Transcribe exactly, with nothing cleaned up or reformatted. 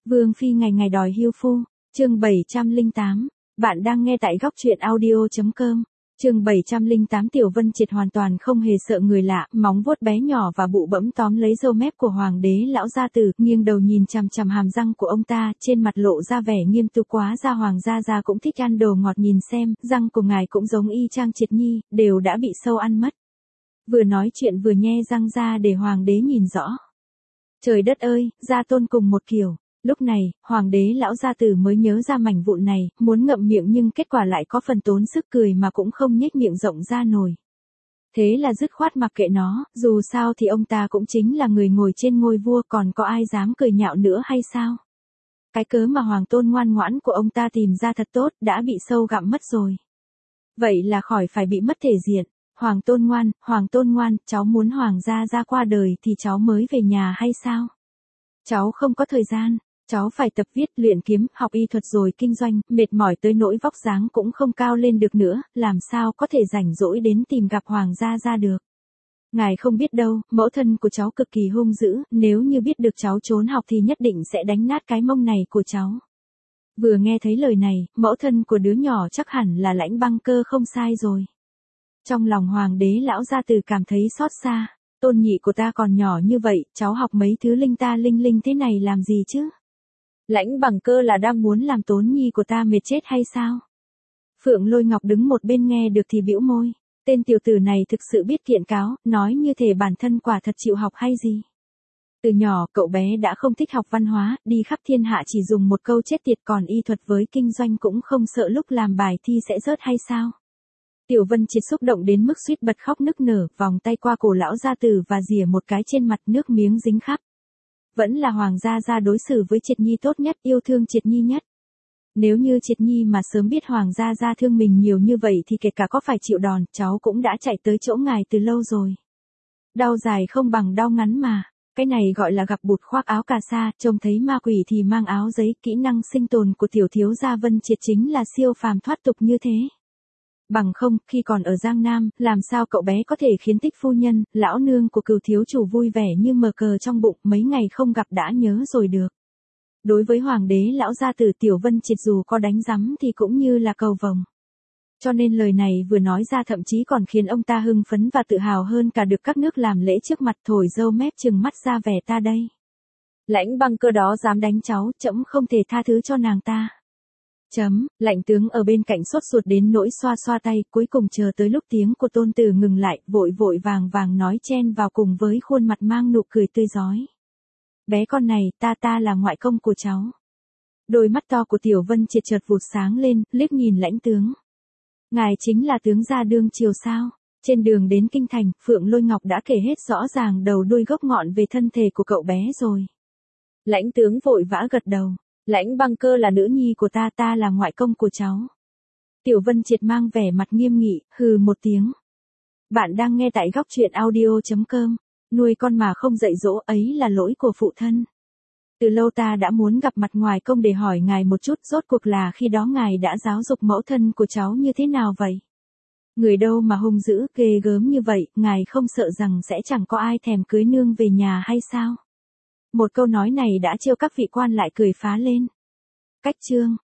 Vương phi ngày ngày đòi hưu phu, chương bảy trăm lẻ tám, bạn đang nghe tại góc truyện audio chấm com. Chương bảy trăm lẻ tám Tiểu Vân Triệt hoàn toàn không hề sợ người lạ, móng vuốt bé nhỏ và bụ bẫm tóm lấy râu mép của hoàng đế lão gia tử, nghiêng đầu nhìn chằm chằm hàm răng của ông ta, trên mặt lộ ra vẻ nghiêm túc quá ra hoàng gia gia cũng thích ăn đồ ngọt nhìn xem, răng của ngài cũng giống y chang Triệt Nhi, đều đã bị sâu ăn mất. Vừa nói chuyện vừa nhe răng ra để hoàng đế nhìn rõ. Trời đất ơi, gia tôn cùng một kiểu. Lúc này, hoàng đế lão gia tử mới nhớ ra mảnh vụn này, muốn ngậm miệng nhưng kết quả lại có phần tốn sức cười mà cũng không nhếch miệng rộng ra nổi. Thế là dứt khoát mặc kệ nó, dù sao thì ông ta cũng chính là người ngồi trên ngôi vua, còn có ai dám cười nhạo nữa hay sao? Cái cớ mà hoàng tôn ngoan ngoãn của ông ta tìm ra thật tốt, đã bị sâu gặm mất rồi. Vậy là khỏi phải bị mất thể diện. Hoàng tôn ngoan, hoàng tôn ngoan, cháu muốn hoàng gia gia qua đời thì cháu mới về nhà hay sao? Cháu không có thời gian. Cháu phải tập viết, luyện kiếm, học y thuật rồi kinh doanh, mệt mỏi tới nỗi vóc dáng cũng không cao lên được nữa, làm sao có thể rảnh rỗi đến tìm gặp hoàng gia gia được. Ngài không biết đâu, mẫu thân của cháu cực kỳ hung dữ, nếu như biết được cháu trốn học thì nhất định sẽ đánh nát cái mông này của cháu. Vừa nghe thấy lời này, mẫu thân của đứa nhỏ chắc hẳn là Lãnh Băng Cơ không sai rồi. Trong lòng hoàng đế lão gia tử cảm thấy xót xa, tôn nhị của ta còn nhỏ như vậy, cháu học mấy thứ linh ta linh linh thế này làm gì chứ? Lãnh Bằng Cơ là đang muốn làm Tốn nhi của ta mệt chết hay sao? Phượng Lôi Ngọc đứng một bên nghe được thì bĩu môi, tên tiểu tử này thực sự biết kiện cáo, nói như thể bản thân quả thật chịu học hay gì. Từ nhỏ cậu bé đã không thích học văn hóa, đi khắp thiên hạ chỉ dùng một câu chết tiệt, còn y thuật với kinh doanh cũng không sợ lúc làm bài thi sẽ rớt hay sao? Tiểu Vân Triệt xúc động đến mức suýt bật khóc nức nở, vòng tay qua cổ lão gia tử và rỉa một cái trên mặt, nước miếng dính khắp. Vẫn là hoàng gia gia đối xử với Triệt Nhi tốt nhất, yêu thương Triệt Nhi nhất. Nếu như Triệt Nhi mà sớm biết hoàng gia gia thương mình nhiều như vậy thì kể cả có phải chịu đòn, cháu cũng đã chạy tới chỗ ngài từ lâu rồi. Đau dài không bằng đau ngắn mà, cái này gọi là gặp bụt khoác áo cà sa, trông thấy ma quỷ thì mang áo giấy, kỹ năng sinh tồn của tiểu thiếu gia Vân Triệt chính là siêu phàm thoát tục như thế. Bằng không, khi còn ở Giang Nam, làm sao cậu bé có thể khiến Tích phu nhân, lão nương của Cửu thiếu chủ vui vẻ như mờ cờ trong bụng, mấy ngày không gặp đã nhớ rồi được. Đối với hoàng đế lão gia tử Tiểu Vân Triệt dù có đánh rắm thì cũng như là cầu vồng. Cho nên lời này vừa nói ra thậm chí còn khiến ông ta hưng phấn và tự hào hơn cả được các nước làm lễ trước mặt, thổi râu mép trừng mắt ra vẻ ta đây. Lãnh Băng Cơ đó dám đánh cháu, trẫm không thể tha thứ cho nàng ta. Chấm, lạnh tướng ở bên cạnh sốt ruột đến nỗi xoa xoa tay, cuối cùng chờ tới lúc tiếng của tôn tử ngừng lại, vội vội vàng vàng nói chen vào cùng với khuôn mặt mang nụ cười tươi rói. Bé con này, ta ta là ngoại công của cháu. Đôi mắt to của Tiểu Vân Triệt chợt vụt sáng lên, liếc nhìn lãnh tướng. Ngài chính là tướng gia đương triều sao? Trên đường đến kinh thành, Phượng Lôi Ngọc đã kể hết rõ ràng đầu đuôi gốc ngọn về thân thể của cậu bé rồi. Lãnh tướng vội vã gật đầu. Lãnh Băng Cơ là nữ nhi của ta, ta là ngoại công của cháu. Tiểu Vân Triệt mang vẻ mặt nghiêm nghị, hừ một tiếng. Bạn đang nghe tại góc truyện audio chấm com. Nuôi con mà không dạy dỗ ấy là lỗi của phụ thân. Từ lâu ta đã muốn gặp mặt ngoại công để hỏi ngài một chút, rốt cuộc là khi đó ngài đã giáo dục mẫu thân của cháu như thế nào vậy? Người đâu mà hung dữ, ghê gớm như vậy, ngài không sợ rằng sẽ chẳng có ai thèm cưới nương về nhà hay sao? Một câu nói này đã trêu các vị quan lại cười phá lên. Cách chương,